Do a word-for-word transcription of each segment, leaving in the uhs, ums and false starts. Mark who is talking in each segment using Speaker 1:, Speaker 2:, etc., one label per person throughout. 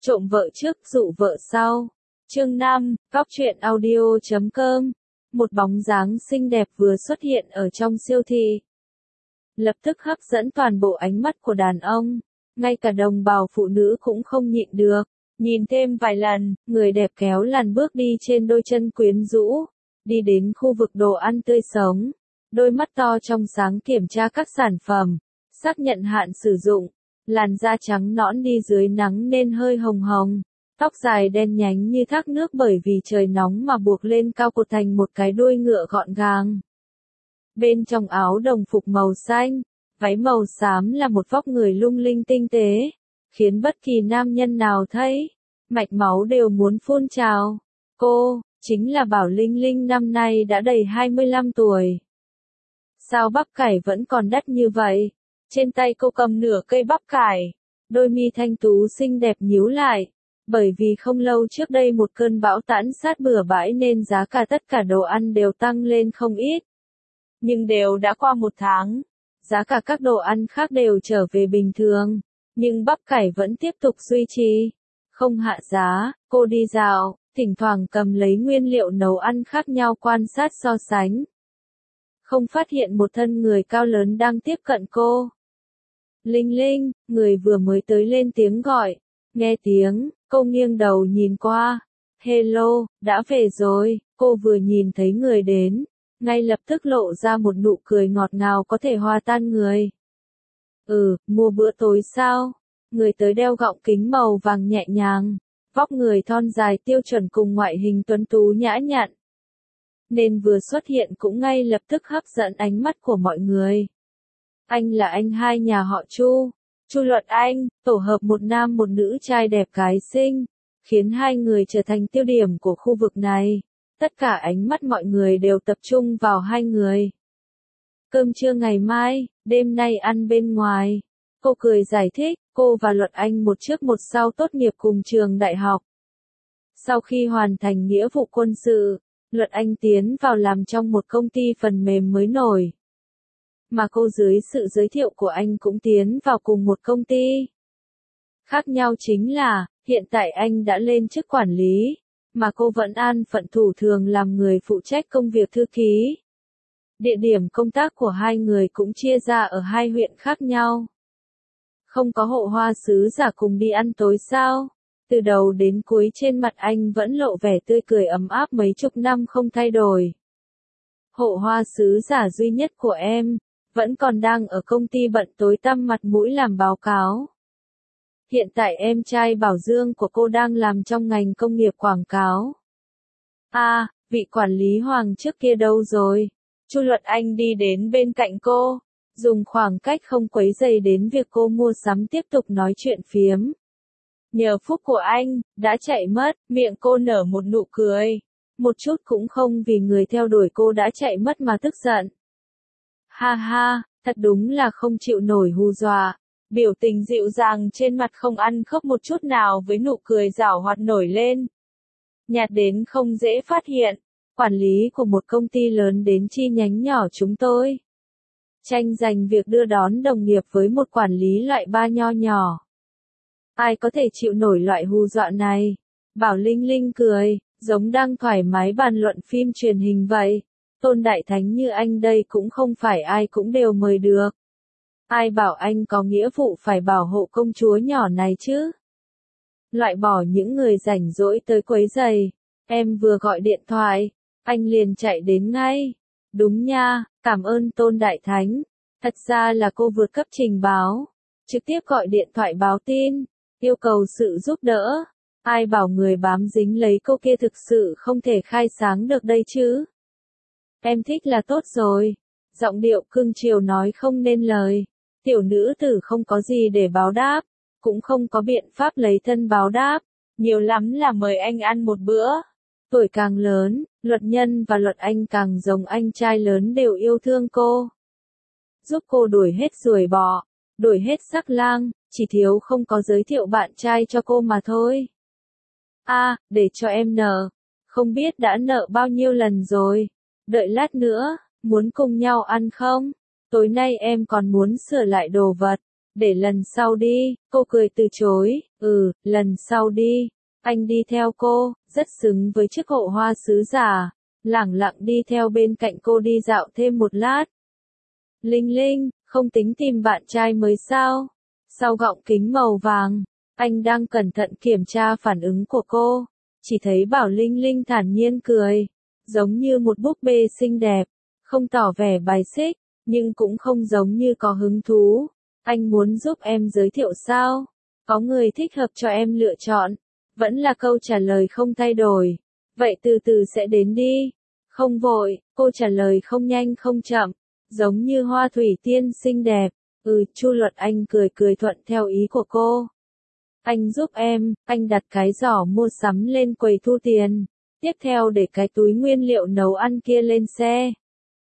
Speaker 1: Trộm vợ trước, dụ vợ sau. Chương năm, Góc truyện audio chấm com. Một bóng dáng xinh đẹp vừa xuất hiện ở trong siêu thị. Lập tức hấp dẫn toàn bộ ánh mắt của đàn ông. Ngay cả đồng bào phụ nữ cũng không nhịn được. Nhìn thêm vài lần, người đẹp kéo làn bước đi trên đôi chân quyến rũ. Đi đến khu vực đồ ăn tươi sống. Đôi mắt to trong sáng kiểm tra các sản phẩm. Xác nhận hạn sử dụng. Làn da trắng nõn đi dưới nắng nên hơi hồng hồng. Tóc dài đen nhánh như thác nước bởi vì trời nóng mà buộc lên cao cột thành một cái đuôi ngựa gọn gàng. Bên trong áo đồng phục màu xanh, váy màu xám là một vóc người lung linh tinh tế, khiến bất kỳ nam nhân nào thấy, mạch máu đều muốn phun trào. Cô, chính là Bảo Linh Linh, năm nay đã đầy hai mươi lăm tuổi. Sao bắp cải vẫn còn đắt như vậy? Trên tay cô cầm nửa cây bắp cải, đôi mi thanh tú xinh đẹp nhíu lại, bởi vì không lâu trước đây một cơn bão tản sát bừa bãi nên giá cả tất cả đồ ăn đều tăng lên không ít. Nhưng đều đã qua một tháng, giá cả các đồ ăn khác đều trở về bình thường, nhưng bắp cải vẫn tiếp tục duy trì, không hạ giá. Cô đi dạo, thỉnh thoảng cầm lấy nguyên liệu nấu ăn khác nhau quan sát so sánh. Không phát hiện một thân người cao lớn đang tiếp cận cô. Linh Linh, người vừa mới tới lên tiếng gọi. Nghe tiếng, cô nghiêng đầu nhìn qua. Hello, đã về rồi. Cô vừa nhìn thấy người đến, ngay lập tức lộ ra một nụ cười ngọt ngào có thể hòa tan người. Ừ, mua bữa tối sao? Người tới đeo gọng kính màu vàng nhẹ nhàng, vóc người thon dài tiêu chuẩn cùng ngoại hình tuấn tú nhã nhặn, nên vừa xuất hiện cũng ngay lập tức hấp dẫn ánh mắt của mọi người. Anh là anh hai nhà họ Chu, Chu Luật Anh, tổ hợp một nam một nữ trai đẹp gái xinh, khiến hai người trở thành tiêu điểm của khu vực này. Tất cả ánh mắt mọi người đều tập trung vào hai người. Cơm trưa ngày mai, đêm nay ăn bên ngoài. Cô cười giải thích, cô và Luật Anh một trước một sau tốt nghiệp cùng trường đại học. Sau khi hoàn thành nghĩa vụ quân sự, Luật Anh tiến vào làm trong một công ty phần mềm mới nổi. Mà cô dưới sự giới thiệu của anh cũng tiến vào cùng một công ty. Khác nhau chính là, hiện tại anh đã lên chức quản lý, mà cô vẫn an phận thủ thường làm người phụ trách công việc thư ký. Địa điểm công tác của hai người cũng chia ra ở hai huyện khác nhau. Không có hộ hoa sứ giả cùng đi ăn tối sao? Từ đầu đến cuối trên mặt anh vẫn lộ vẻ tươi cười ấm áp mấy chục năm không thay đổi. Hộ hoa sứ giả duy nhất của em, vẫn còn đang ở công ty bận tối tăm mặt mũi làm báo cáo. Hiện tại em trai Bảo Dương của cô đang làm trong ngành công nghiệp quảng cáo. À, vị quản lý Hoàng trước kia đâu rồi? Chu Luật Anh đi đến bên cạnh cô, dùng khoảng cách không quấy rầy đến việc cô mua sắm tiếp tục nói chuyện phiếm. Nhờ phúc của anh, đã chạy mất. Miệng cô nở một nụ cười, một chút cũng không vì người theo đuổi cô đã chạy mất mà tức giận. Ha ha, thật đúng là không chịu nổi hù dọa. Biểu tình dịu dàng trên mặt không ăn khớp một chút nào với nụ cười giảo hoạt nổi lên. Nhạt đến không dễ phát hiện, quản lý của một công ty lớn đến chi nhánh nhỏ chúng tôi. Tranh giành việc đưa đón đồng nghiệp với một quản lý loại ba nho nhỏ. Ai có thể chịu nổi loại hù dọa này? Bảo Linh Linh cười, giống đang thoải mái bàn luận phim truyền hình vậy. Tôn đại thánh như anh đây cũng không phải ai cũng đều mời được. Ai bảo anh có nghĩa vụ phải bảo hộ công chúa nhỏ này chứ? Loại bỏ những người rảnh rỗi tới quấy rầy. Em vừa gọi điện thoại, anh liền chạy đến ngay. Đúng nha, cảm ơn Tôn đại thánh. Thật ra là cô vượt cấp trình báo, trực tiếp gọi điện thoại báo tin, yêu cầu sự giúp đỡ. Ai bảo người bám dính lấy cô kia thực sự không thể khai sáng được đây chứ? Em thích là tốt rồi. Giọng điệu cưng chiều nói không nên lời. Tiểu nữ tử không có gì để báo đáp, cũng không có biện pháp lấy thân báo đáp, nhiều lắm là mời anh ăn một bữa. Tuổi càng lớn, Luật Nhân và Luật Anh càng giống anh trai lớn đều yêu thương cô. Giúp cô đuổi hết ruồi bọ, đuổi hết sắc lang, chỉ thiếu không có giới thiệu bạn trai cho cô mà thôi. À, để cho em nợ, không biết đã nợ bao nhiêu lần rồi, đợi lát nữa, muốn cùng nhau ăn không? Tối nay em còn muốn sửa lại đồ vật, Để lần sau đi, cô cười từ chối, ừ, lần sau đi. Anh đi theo cô, rất xứng với chức hộ hoa sứ giả, lẳng lặng đi theo bên cạnh cô đi dạo thêm một lát. Linh Linh, không tính tìm bạn trai mới sao? Sau gọng kính màu vàng, anh đang cẩn thận kiểm tra phản ứng của cô, chỉ thấy Bảo Linh Linh thản nhiên cười, giống như một búp bê xinh đẹp, không tỏ vẻ bài xích, nhưng cũng không giống như có hứng thú. Anh muốn giúp em giới thiệu sao? Có người thích hợp cho em lựa chọn. Vẫn là câu trả lời không thay đổi. Vậy từ từ sẽ đến đi. Không vội, cô trả lời không nhanh không chậm, giống như hoa thủy tiên xinh đẹp. Ừ, Chu Luật Anh cười cười thuận theo ý của cô. Anh giúp em, anh đặt cái giỏ mua sắm lên quầy thu tiền. Tiếp theo để cái túi nguyên liệu nấu ăn kia lên xe.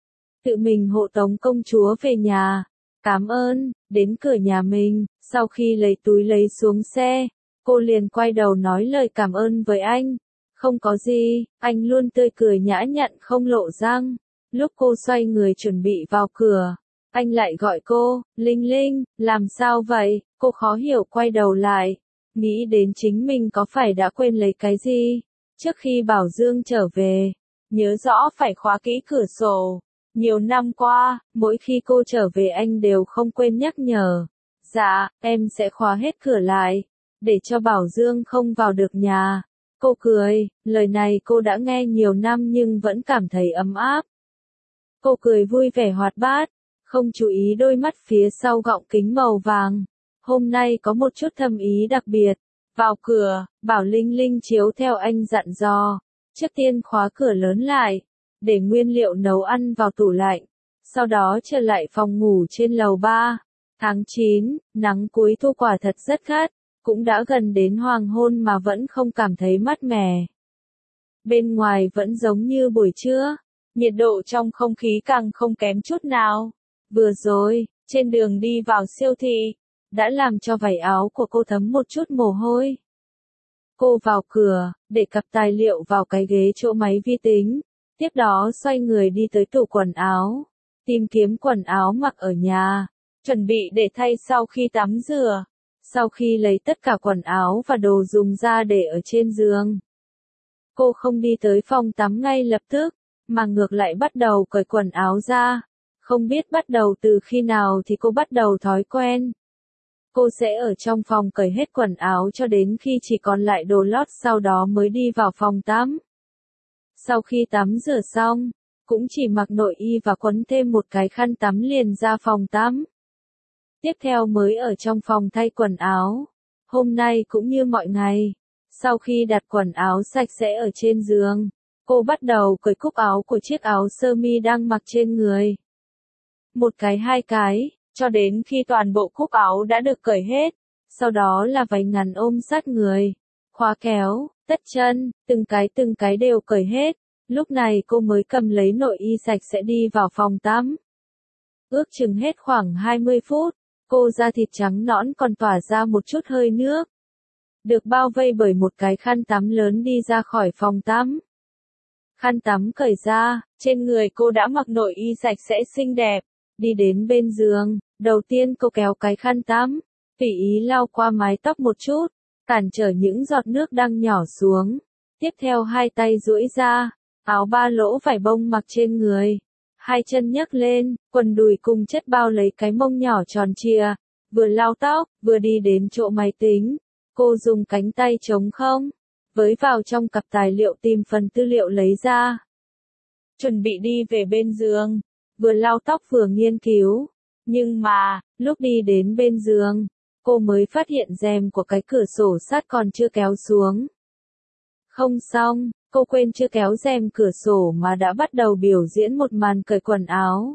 Speaker 1: Tự mình hộ tống công chúa về nhà. Cảm ơn, đến cửa nhà mình, sau khi lấy túi lấy xuống xe, cô liền quay đầu nói lời cảm ơn với anh. Không có gì, anh luôn tươi cười nhã nhặn không lộ răng. Lúc cô xoay người chuẩn bị vào cửa, anh lại gọi cô, Linh Linh, làm sao vậy? Cô khó hiểu quay đầu lại, nghĩ đến chính mình có phải đã quên lấy cái gì. Trước khi Bảo Dương trở về, nhớ rõ phải khóa kỹ cửa sổ. Nhiều năm qua, mỗi khi cô trở về anh đều không quên nhắc nhở. Dạ, em sẽ khóa hết cửa lại, để cho Bảo Dương không vào được nhà. Cô cười, lời này cô đã nghe nhiều năm nhưng vẫn cảm thấy ấm áp. Cô cười vui vẻ hoạt bát, không chú ý đôi mắt phía sau gọng kính màu vàng. Hôm nay có một chút thâm ý đặc biệt. Vào cửa, Bảo Linh Linh chiếu theo anh dặn dò. Trước tiên khóa cửa lớn lại, để nguyên liệu nấu ăn vào tủ lạnh. Sau đó trở lại phòng ngủ trên lầu ba. Tháng chín, nắng cuối thu quả thật rất gắt, cũng đã gần đến hoàng hôn mà vẫn không cảm thấy mát mẻ. Bên ngoài vẫn giống như buổi trưa, nhiệt độ trong không khí càng không kém chút nào. Vừa rồi, trên đường đi vào siêu thị, đã làm cho vải áo của cô thấm một chút mồ hôi. Cô vào cửa, để cặp tài liệu vào cái ghế chỗ máy vi tính, tiếp đó xoay người đi tới tủ quần áo, tìm kiếm quần áo mặc ở nhà, chuẩn bị để thay sau khi tắm rửa. Sau khi lấy tất cả quần áo và đồ dùng ra để ở trên giường, cô không đi tới phòng tắm ngay lập tức, mà ngược lại bắt đầu cởi quần áo ra. Không biết bắt đầu từ khi nào thì cô bắt đầu thói quen. Cô sẽ ở trong phòng cởi hết quần áo cho đến khi chỉ còn lại đồ lót, sau đó mới đi vào phòng tắm. Sau khi tắm rửa xong, cũng chỉ mặc nội y và quấn thêm một cái khăn tắm liền ra phòng tắm. Tiếp theo mới ở trong phòng thay quần áo. Hôm nay cũng như mọi ngày, sau khi đặt quần áo sạch sẽ ở trên giường, cô bắt đầu cởi cúc áo của chiếc áo sơ mi đang mặc trên người. Một cái hai cái, cho đến khi toàn bộ cúc áo đã được cởi hết. Sau đó là váy ngắn ôm sát người, khóa kéo, tất chân, từng cái từng cái đều cởi hết. Lúc này cô mới cầm lấy nội y sạch sẽ đi vào phòng tắm. Ước chừng hết khoảng hai mươi phút, cô da thịt trắng nõn còn tỏa ra một chút hơi nước. Được bao vây bởi một cái khăn tắm lớn đi ra khỏi phòng tắm. Khăn tắm cởi ra, trên người cô đã mặc nội y sạch sẽ xinh đẹp. Đi đến bên giường, đầu tiên cô kéo cái khăn tắm, tùy ý lau qua mái tóc một chút, cản trở những giọt nước đang nhỏ xuống. Tiếp theo hai tay duỗi ra, áo ba lỗ vải bông mặc trên người. Hai chân nhấc lên, quần đùi cùng chất bao lấy cái mông nhỏ tròn trịa, vừa lau tóc, vừa đi đến chỗ máy tính. Cô dùng cánh tay trống không, với vào trong cặp tài liệu tìm phần tư liệu lấy ra. Chuẩn bị đi về bên giường, vừa lau tóc vừa nghiên cứu. Nhưng mà, lúc đi đến bên giường, cô mới phát hiện rèm của cái cửa sổ sắt còn chưa kéo xuống. Không xong, cô quên chưa kéo rèm cửa sổ mà đã bắt đầu biểu diễn một màn cởi quần áo.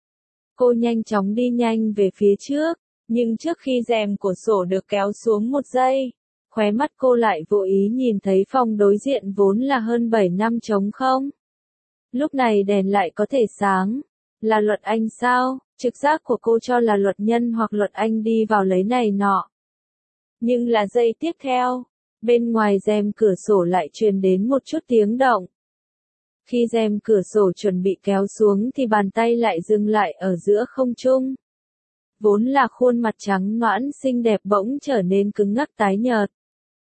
Speaker 1: Cô nhanh chóng đi nhanh về phía trước, nhưng trước khi rèm của sổ được kéo xuống một giây, khóe mắt cô lại vô ý nhìn thấy phòng đối diện vốn là hơn bảy năm trống không. Lúc này đèn lại có thể sáng. Là Luật Anh sao? Trực giác của cô cho là Luật Nhân hoặc Luật Anh đi vào lấy này nọ. Nhưng là giây tiếp theo, bên ngoài rèm cửa sổ lại truyền đến một chút tiếng động. Khi rèm cửa sổ chuẩn bị kéo xuống thì bàn tay lại dừng lại ở giữa không trung. vốn là khuôn mặt trắng nõn xinh đẹp bỗng trở nên cứng ngắc tái nhợt.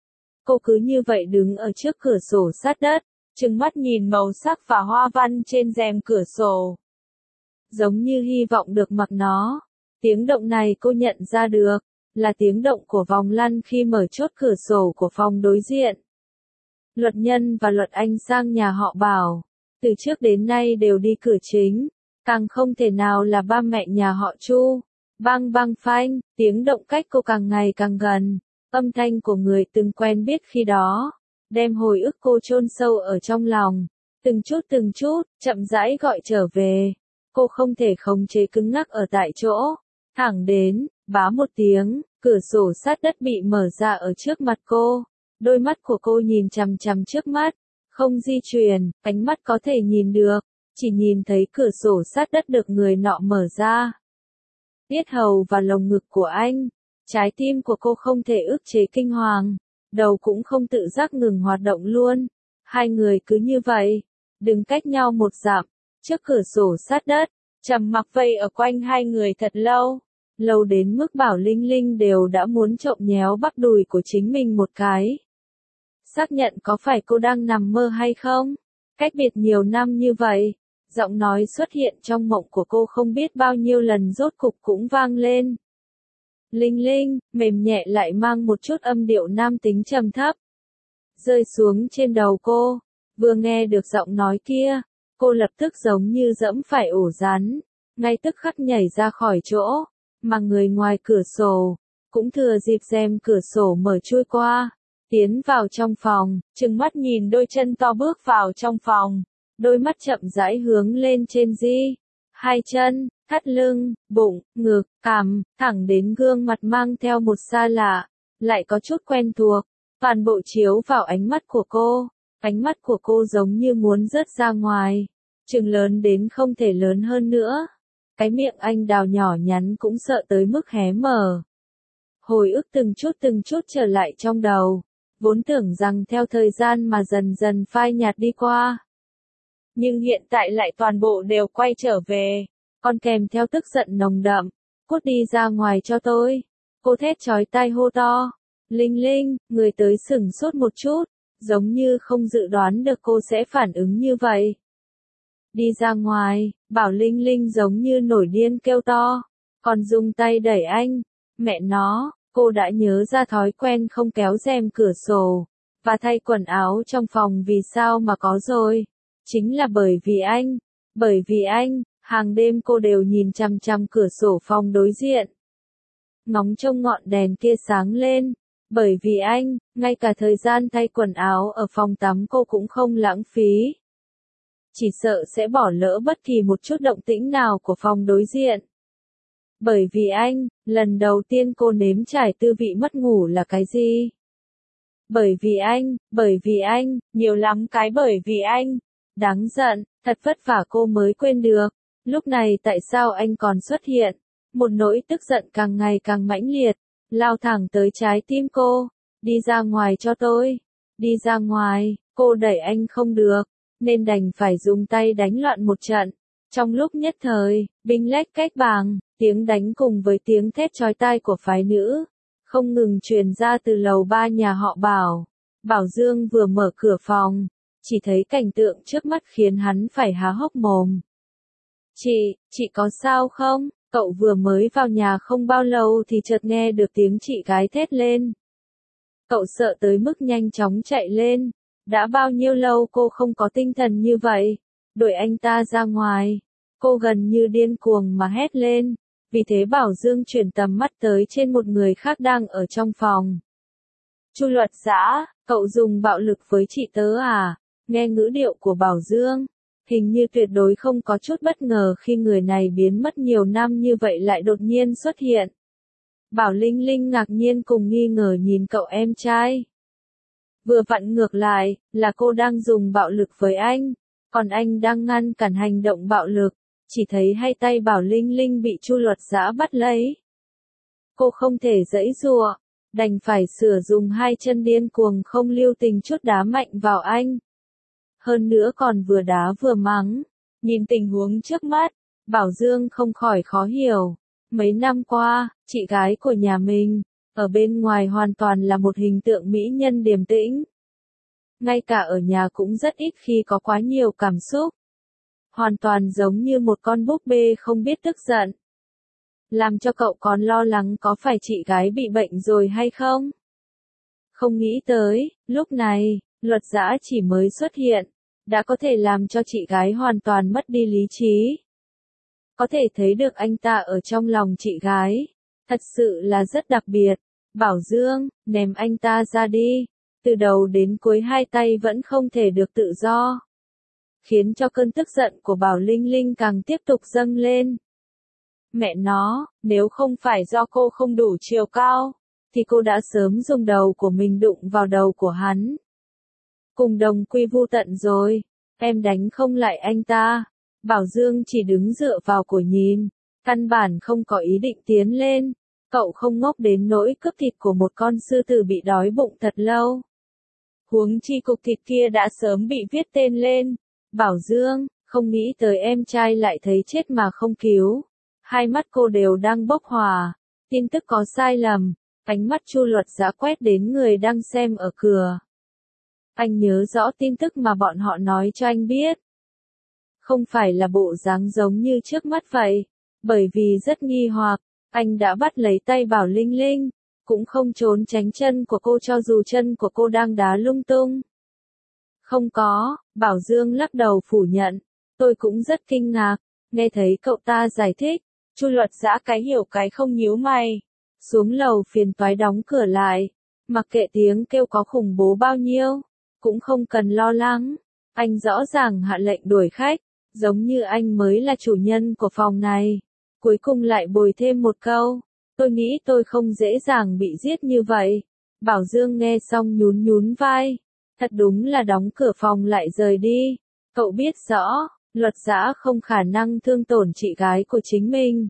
Speaker 1: Cô cứ như vậy đứng ở trước cửa sổ sát đất, trừng mắt nhìn màu sắc và hoa văn trên rèm cửa sổ. Giống như hy vọng được mặc nó. Tiếng động này cô nhận ra được, là tiếng động của vòng lăn khi mở chốt cửa sổ của phòng đối diện. Luật Nhân và Luật Anh sang nhà họ Bảo, từ trước đến nay đều đi cửa chính, càng không thể nào là ba mẹ nhà họ Chu. Bang bang phanh, tiếng động cách cô càng ngày càng gần, âm thanh của người từng quen biết khi đó, đem hồi ức cô chôn sâu ở trong lòng, từng chút từng chút, chậm rãi gọi trở về. Cô không thể khống chế cứng ngắc ở tại chỗ, thẳng đến, bá một tiếng, cửa sổ sát đất bị mở ra ở trước mặt cô. Đôi mắt của cô nhìn chằm chằm trước mắt, không di chuyển, ánh mắt có thể nhìn được, chỉ nhìn thấy cửa sổ sát đất được người nọ mở ra. Yết hầu và lồng ngực của anh, trái tim của cô không thể ức chế kinh hoàng, đầu cũng không tự giác ngừng hoạt động luôn. Hai người cứ như vậy, đứng cách nhau một dặm, trước cửa sổ sát đất, trầm mặc vây ở quanh hai người thật lâu. Lâu đến mức Bảo Linh Linh đều đã muốn trộm nhéo bắp đùi của chính mình một cái. Xác nhận có phải cô đang nằm mơ hay không? Cách biệt nhiều năm như vậy, giọng nói xuất hiện trong mộng của cô không biết bao nhiêu lần rốt cục cũng vang lên. Linh Linh, mềm nhẹ lại mang một chút âm điệu nam tính trầm thấp. Rơi xuống trên đầu cô, vừa nghe được giọng nói kia, cô lập tức giống như dẫm phải ổ rắn, ngay tức khắc nhảy ra khỏi chỗ, mà người ngoài cửa sổ, cũng thừa dịp rèm cửa sổ mở chui qua, tiến vào trong phòng, trừng mắt nhìn đôi chân to bước vào trong phòng, đôi mắt chậm rãi hướng lên trên di, hai chân, thắt lưng, bụng, ngực, cằm, thẳng đến gương mặt mang theo một xa lạ, lại có chút quen thuộc, toàn bộ chiếu vào ánh mắt của cô, ánh mắt của cô giống như muốn rớt ra ngoài, trừng lớn đến không thể lớn hơn nữa. Cái miệng anh đào nhỏ nhắn cũng sợ tới mức hé mở. Hồi ức từng chút từng chút trở lại trong đầu, vốn tưởng rằng theo thời gian mà dần dần phai nhạt đi qua. Nhưng hiện tại lại toàn bộ đều quay trở về, còn kèm theo tức giận nồng đậm. Cút đi ra ngoài cho tôi. Cô thét chói tai hô to. Linh Linh, người tới sửng sốt một chút, giống như không dự đoán được cô sẽ phản ứng như vậy. Đi ra ngoài, Bảo Linh Linh giống như nổi điên kêu to, còn dùng tay đẩy anh. Mẹ nó, cô đã nhớ ra thói quen không kéo rèm cửa sổ, và thay quần áo trong phòng vì sao mà có rồi. Chính là bởi vì anh, bởi vì anh, hàng đêm cô đều nhìn chằm chằm cửa sổ phòng đối diện. Ngóng trông ngọn đèn kia sáng lên, bởi vì anh, ngay cả thời gian thay quần áo ở phòng tắm cô cũng không lãng phí. Chỉ sợ sẽ bỏ lỡ bất kỳ một chút động tĩnh nào của phòng đối diện. Bởi vì anh, lần đầu tiên cô nếm trải tư vị mất ngủ là cái gì? Bởi vì anh, bởi vì anh, nhiều lắm cái bởi vì anh. Đáng giận, thật vất vả cô mới quên được. Lúc này tại sao anh còn xuất hiện? Một nỗi tức giận càng ngày càng mãnh liệt, lao thẳng tới trái tim cô. Đi ra ngoài cho tôi. Đi ra ngoài, cô đẩy anh không được, nên đành phải dùng tay đánh loạn một trận. Trong lúc nhất thời, binh lách cách bàng, tiếng đánh cùng với tiếng thét chói tai của phái nữ, không ngừng truyền ra từ lầu ba nhà họ Bảo. Bảo Dương vừa mở cửa phòng, chỉ thấy cảnh tượng trước mắt khiến hắn phải há hốc mồm. Chị, chị có sao không? Cậu vừa mới vào nhà không bao lâu thì chợt nghe được tiếng chị gái thét lên. Cậu sợ tới mức nhanh chóng chạy lên. Đã bao nhiêu lâu cô không có tinh thần như vậy? Đuổi anh ta ra ngoài. Cô gần như điên cuồng mà hét lên. Vì thế Bảo Dương chuyển tầm mắt tới trên một người khác đang ở trong phòng. Chu Luật Dã, cậu dùng bạo lực với chị tớ à? Nghe ngữ điệu của Bảo Dương, hình như tuyệt đối không có chút bất ngờ khi người này biến mất nhiều năm như vậy lại đột nhiên xuất hiện. Bảo Linh Linh ngạc nhiên cùng nghi ngờ nhìn cậu em trai. Vừa vặn ngược lại, là cô đang dùng bạo lực với anh, còn anh đang ngăn cản hành động bạo lực, chỉ thấy hai tay Bảo Linh Linh bị Chu Luật Dã bắt lấy. Cô không thể giãy giụa, đành phải sửa dùng hai chân điên cuồng không lưu tình chút đá mạnh vào anh. Hơn nữa còn vừa đá vừa mắng, nhìn tình huống trước mắt, Bảo Dương không khỏi khó hiểu, Mấy năm qua, chị gái của nhà mình, ở bên ngoài hoàn toàn là một hình tượng mỹ nhân điềm tĩnh. Ngay cả ở nhà cũng rất ít khi có quá nhiều cảm xúc. Hoàn toàn giống như một con búp bê không biết tức giận. Làm cho cậu còn lo lắng có phải chị gái bị bệnh rồi hay không? Không nghĩ tới, lúc này, Luật Dã chỉ mới xuất hiện, đã có thể làm cho chị gái hoàn toàn mất đi lý trí. Có thể thấy được anh ta ở trong lòng chị gái, thật sự là rất đặc biệt. Bảo Dương, ném anh ta ra đi. Từ đầu đến cuối hai tay vẫn không thể được tự do. Khiến cho cơn tức giận của Bảo Linh Linh càng tiếp tục dâng lên. Mẹ nó, nếu không phải do cô không đủ chiều cao, thì cô đã sớm dùng đầu của mình đụng vào đầu của hắn. Cùng đồng quy vu tận rồi, em đánh không lại anh ta. Bảo Dương chỉ đứng dựa vào cổ nhìn, căn bản không có ý định tiến lên. Cậu không ngốc đến nỗi cướp thịt của một con sư tử bị đói bụng thật lâu. Huống chi cục thịt kia đã sớm bị viết tên lên. Bảo Dương, không nghĩ tới em trai lại thấy chết mà không cứu. Hai mắt cô đều đang bốc hỏa. Tin tức có sai lầm. Ánh mắt Chu Luật Dã quét đến người đang xem ở cửa. Anh nhớ rõ tin tức mà bọn họ nói cho anh biết. Không phải là bộ dáng giống như trước mắt vậy. Bởi vì rất nghi hoặc, anh đã bắt lấy tay Bảo Linh Linh, cũng không trốn tránh chân của cô cho dù chân của cô đang đá lung tung. Không có, Bảo Dương lắc đầu phủ nhận. Tôi cũng rất kinh ngạc, nghe thấy cậu ta giải thích. Chu Luật Dã cái hiểu cái không nhíu mày. Xuống lầu phiền toái đóng cửa lại. Mặc kệ tiếng kêu có khủng bố bao nhiêu, cũng không cần lo lắng. Anh rõ ràng hạ lệnh đuổi khách, giống như anh mới là chủ nhân của phòng này. Cuối cùng lại bồi thêm một câu. Tôi nghĩ tôi không dễ dàng bị giết như vậy. Bảo Dương nghe xong nhún nhún vai. Thật đúng là đóng cửa phòng lại rời đi. Cậu biết rõ, Luật Dã không khả năng thương tổn chị gái của chính mình.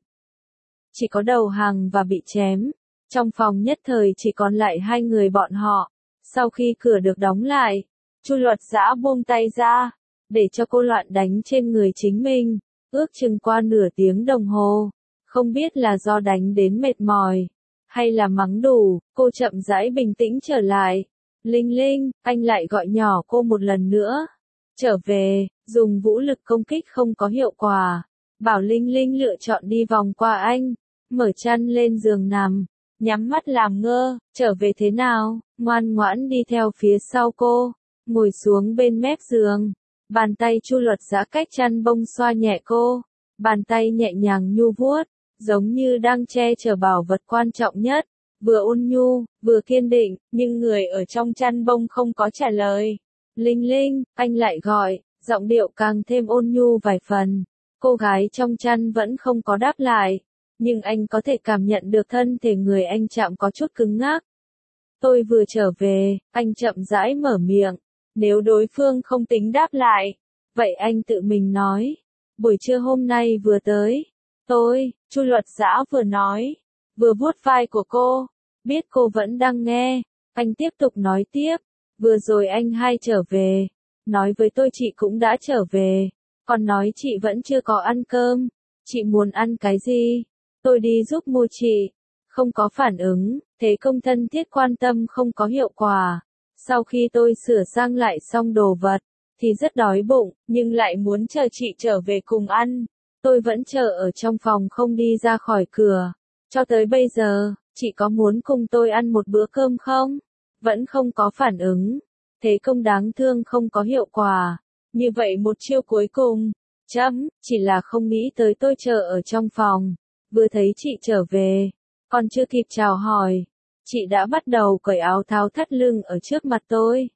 Speaker 1: Chỉ có đầu hàng và bị chém. Trong phòng nhất thời chỉ còn lại hai người bọn họ. Sau khi cửa được đóng lại, Chu Luật Dã buông tay ra, để cho cô loạn đánh trên người chính mình. Ước chừng qua nửa tiếng đồng hồ. Không biết là do đánh đến mệt mỏi, hay là mắng đủ, cô chậm rãi bình tĩnh trở lại. Linh Linh, anh lại gọi nhỏ cô một lần nữa. Trở về, dùng vũ lực công kích không có hiệu quả. Bảo Linh Linh lựa chọn đi vòng qua anh, mở chăn lên giường nằm, nhắm mắt làm ngơ. Trở về thế nào? Ngoan ngoãn đi theo phía sau cô, ngồi xuống bên mép giường. Bàn tay Chu Luật Dã cách chăn bông xoa nhẹ cô, bàn tay nhẹ nhàng nhu vuốt, giống như đang che chở bảo vật quan trọng nhất, vừa ôn nhu, vừa kiên định, nhưng người ở trong chăn bông không có trả lời. Linh Linh, anh lại gọi, giọng điệu càng thêm ôn nhu vài phần. Cô gái trong chăn vẫn không có đáp lại, nhưng anh có thể cảm nhận được thân thể người anh chạm có chút cứng ngắc. Tôi vừa trở về, anh chậm rãi mở miệng. Nếu đối phương không tính đáp lại, vậy anh tự mình nói. Buổi trưa hôm nay vừa tới. Tôi, Chu Luật Dã vừa nói, vừa vuốt vai của cô. Biết cô vẫn đang nghe, anh tiếp tục nói tiếp. Vừa rồi anh hai trở về, nói với tôi chị cũng đã trở về, còn nói chị vẫn chưa có ăn cơm. Chị muốn ăn cái gì? Tôi đi giúp mua chị. Không có phản ứng, thế công thân thiết quan tâm không có hiệu quả. Sau khi tôi sửa sang lại xong đồ vật, thì rất đói bụng, nhưng lại muốn chờ chị trở về cùng ăn. Tôi vẫn chờ ở trong phòng không đi ra khỏi cửa. Cho tới bây giờ, chị có muốn cùng tôi ăn một bữa cơm không? Vẫn không có phản ứng. Thế công đáng thương không có hiệu quả. Như vậy một chiêu cuối cùng. Chấm, chỉ là không nghĩ tới tôi chờ ở trong phòng. Vừa thấy chị trở về, còn chưa kịp chào hỏi, chị đã bắt đầu cởi áo tháo thắt lưng ở trước mặt tôi.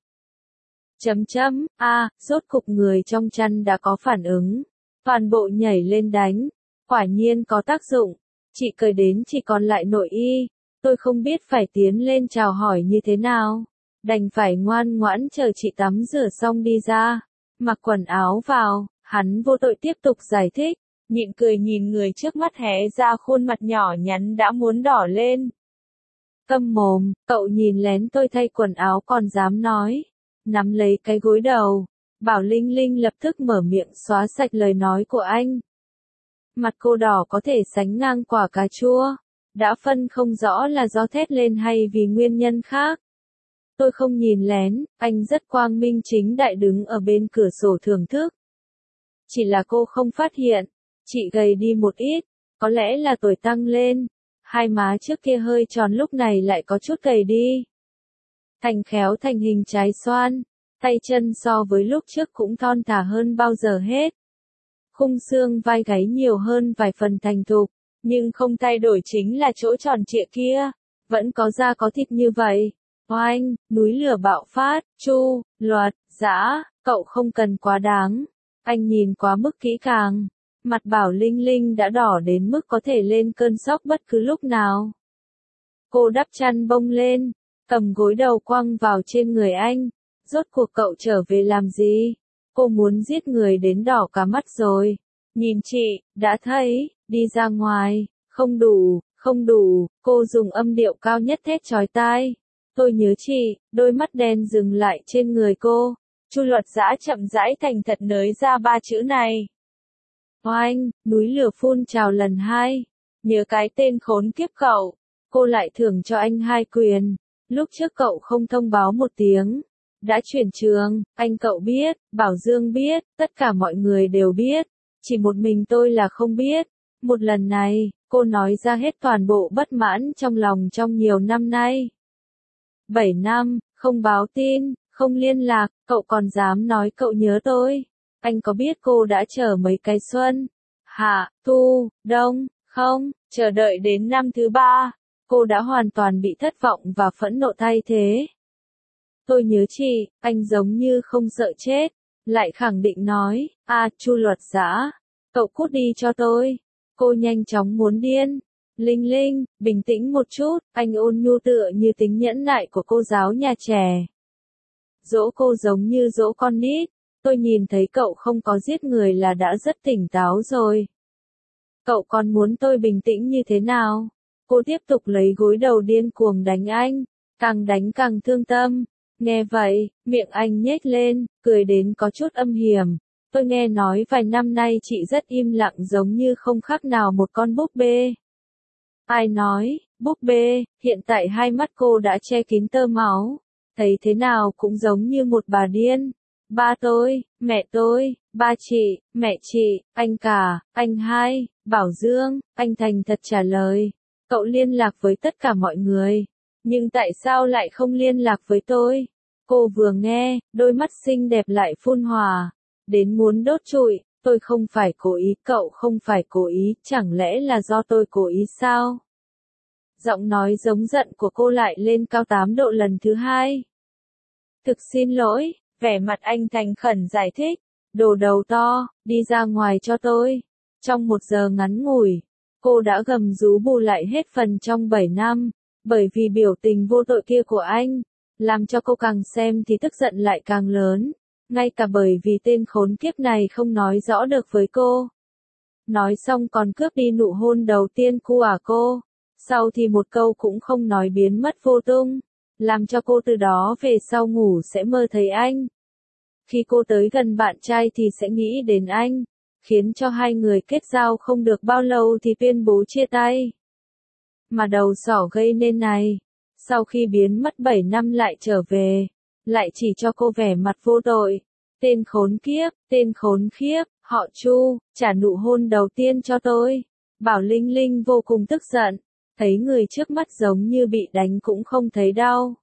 Speaker 1: Chấm chấm, a, à, rốt cục người trong chăn đã có phản ứng. Toàn bộ nhảy lên đánh. Quả nhiên có tác dụng. Chị cởi đến chỉ còn lại nội y. Tôi không biết phải tiến lên chào hỏi như thế nào. Đành phải ngoan ngoãn chờ chị tắm rửa xong đi ra. Mặc quần áo vào, hắn vô tội tiếp tục giải thích. Nhịn cười nhìn người trước mắt hé ra khuôn mặt nhỏ nhắn đã muốn đỏ lên. Câm mồm, cậu nhìn lén tôi thay quần áo còn dám nói. Nắm lấy cái gối đầu. Bảo Linh Linh lập tức mở miệng xóa sạch lời nói của anh. Mặt cô đỏ có thể sánh ngang quả cà chua. Đã phân không rõ là do thét lên hay vì nguyên nhân khác. Tôi không nhìn lén, anh rất quang minh chính đại đứng ở bên cửa sổ thưởng thức. Chỉ là cô không phát hiện, chị gầy đi một ít, có lẽ là tuổi tăng lên. Hai má trước kia hơi tròn lúc này lại có chút gầy đi. Thành khéo thành hình trái xoan, tay chân so với lúc trước cũng thon thả hơn bao giờ hết. Khung xương vai gáy nhiều hơn vài phần thành thục, nhưng không thay đổi chính là chỗ tròn trịa kia, vẫn có da có thịt như vậy. Oanh, núi lửa bạo phát, Chu, Luật, Dã, cậu không cần quá đáng. Anh nhìn quá mức kỹ càng. Mặt Bảo Linh Linh đã đỏ đến mức có thể lên cơn sốc bất cứ lúc nào. Cô đắp chăn bông lên, cầm gối đầu quăng vào trên người anh. Rốt cuộc cậu trở về làm gì? Cô muốn giết người đến đỏ cả mắt rồi. Nhìn chị, đã thấy, đi ra ngoài, không đủ, không đủ, cô dùng âm điệu cao nhất thét chói tai. Tôi nhớ chị, đôi mắt đen dừng lại trên người cô. Chu Luật Dã chậm rãi thành thật nới ra ba chữ này. Oanh, núi lửa phun trào lần hai. Nhớ cái tên khốn kiếp cậu. Cô lại thưởng cho anh hai quyền. Lúc trước cậu không thông báo một tiếng. Đã chuyển trường, anh cậu biết, Bảo Dương biết, tất cả mọi người đều biết. Chỉ một mình tôi là không biết. Một lần này, cô nói ra hết toàn bộ bất mãn trong lòng trong nhiều năm nay. Bảy năm, không báo tin, không liên lạc, cậu còn dám nói cậu nhớ tôi. Anh có biết cô đã chờ mấy cái xuân, hạ, thu, đông, không, chờ đợi đến năm thứ ba. Cô đã hoàn toàn bị thất vọng và phẫn nộ thay thế. Tôi nhớ chị, anh giống như không sợ chết, lại khẳng định nói, à, Chu Luật Dã, cậu cút đi cho tôi. Cô nhanh chóng muốn điên. Linh Linh, bình tĩnh một chút, anh ôn nhu tựa như tính nhẫn nại của cô giáo nhà trẻ. Dỗ cô giống như dỗ con nít, tôi nhìn thấy cậu không có giết người là đã rất tỉnh táo rồi. Cậu còn muốn tôi bình tĩnh như thế nào? Cô tiếp tục lấy gối đầu điên cuồng đánh anh, càng đánh càng thương tâm. Nghe vậy, miệng anh nhếch lên, cười đến có chút âm hiểm. Tôi nghe nói vài năm nay chị rất im lặng giống như không khác nào một con búp bê. Ai nói, búp bê, hiện tại hai mắt cô đã che kín tơ máu. Thấy thế nào cũng giống như một bà điên. Ba tôi, mẹ tôi, ba chị, mẹ chị, anh cả, anh hai, Bảo Dương, anh thành thật trả lời. Cậu liên lạc với tất cả mọi người. Nhưng tại sao lại không liên lạc với tôi? Cô vừa nghe, đôi mắt xinh đẹp lại phun hỏa. Đến muốn đốt trụi, tôi không phải cố ý, cậu không phải cố ý, chẳng lẽ là do tôi cố ý sao? Giọng nói giống giận của cô lại lên cao tám độ lần thứ hai. Thực xin lỗi, vẻ mặt anh thành khẩn giải thích. Đồ đầu to, đi ra ngoài cho tôi. Trong một giờ ngắn ngủi, cô đã gầm rú bù lại hết phần trong bảy năm, bởi vì biểu tình vô tội kia của anh, làm cho cô càng xem thì tức giận lại càng lớn, ngay cả bởi vì tên khốn kiếp này không nói rõ được với cô. Nói xong còn cướp đi nụ hôn đầu tiên của cô, sau thì một câu cũng không nói biến mất vô tung, làm cho cô từ đó về sau ngủ sẽ mơ thấy anh. Khi cô tới gần bạn trai thì sẽ nghĩ đến anh, khiến cho hai người kết giao không được bao lâu thì tuyên bố chia tay. Mà đầu sỏ gây nên này, sau khi biến mất bảy năm lại trở về, lại chỉ cho cô vẻ mặt vô tội. Tên khốn kiếp, tên khốn khiếp, họ Chu, trả nụ hôn đầu tiên cho tôi. Bảo Linh Linh vô cùng tức giận, thấy người trước mắt giống như bị đánh cũng không thấy đau.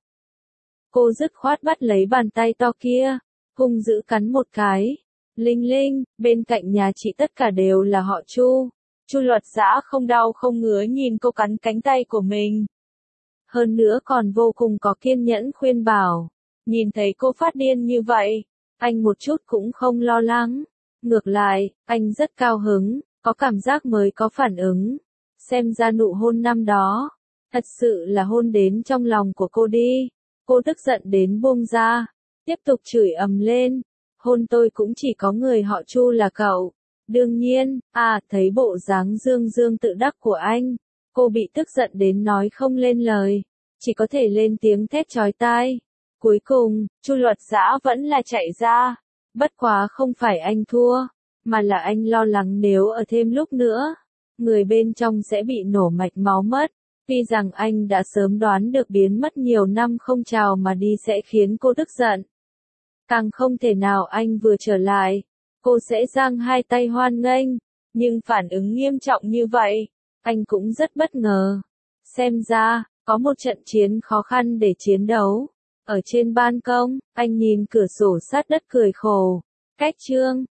Speaker 1: Cô dứt khoát bắt lấy bàn tay to kia, hung dữ cắn một cái. Linh Linh, bên cạnh nhà chị tất cả đều là họ Chu. Chu Luật Dã không đau không ngứa nhìn cô cắn cánh tay của mình. Hơn nữa còn vô cùng có kiên nhẫn khuyên bảo. Nhìn thấy cô phát điên như vậy, anh một chút cũng không lo lắng. Ngược lại, anh rất cao hứng, có cảm giác mới có phản ứng. Xem ra nụ hôn năm đó, thật sự là hôn đến trong lòng của cô đi. Cô tức giận đến buông ra, tiếp tục chửi ầm lên. Hôn tôi cũng chỉ có người họ Chu là cậu. Đương nhiên, à, thấy bộ dáng dương dương tự đắc của anh, cô bị tức giận đến nói không lên lời, chỉ có thể lên tiếng thét chói tai. Cuối cùng, Chu Luật Dã vẫn là chạy ra, bất quá không phải anh thua, mà là anh lo lắng nếu ở thêm lúc nữa, người bên trong sẽ bị nổ mạch máu mất. Tuy rằng anh đã sớm đoán được biến mất nhiều năm không chào mà đi sẽ khiến cô tức giận. Càng không thể nào anh vừa trở lại, cô sẽ giang hai tay hoan nghênh, nhưng phản ứng nghiêm trọng như vậy, anh cũng rất bất ngờ. Xem ra, có một trận chiến khó khăn để chiến đấu. Ở trên ban công, anh nhìn cửa sổ sát đất cười khổ. Cách chương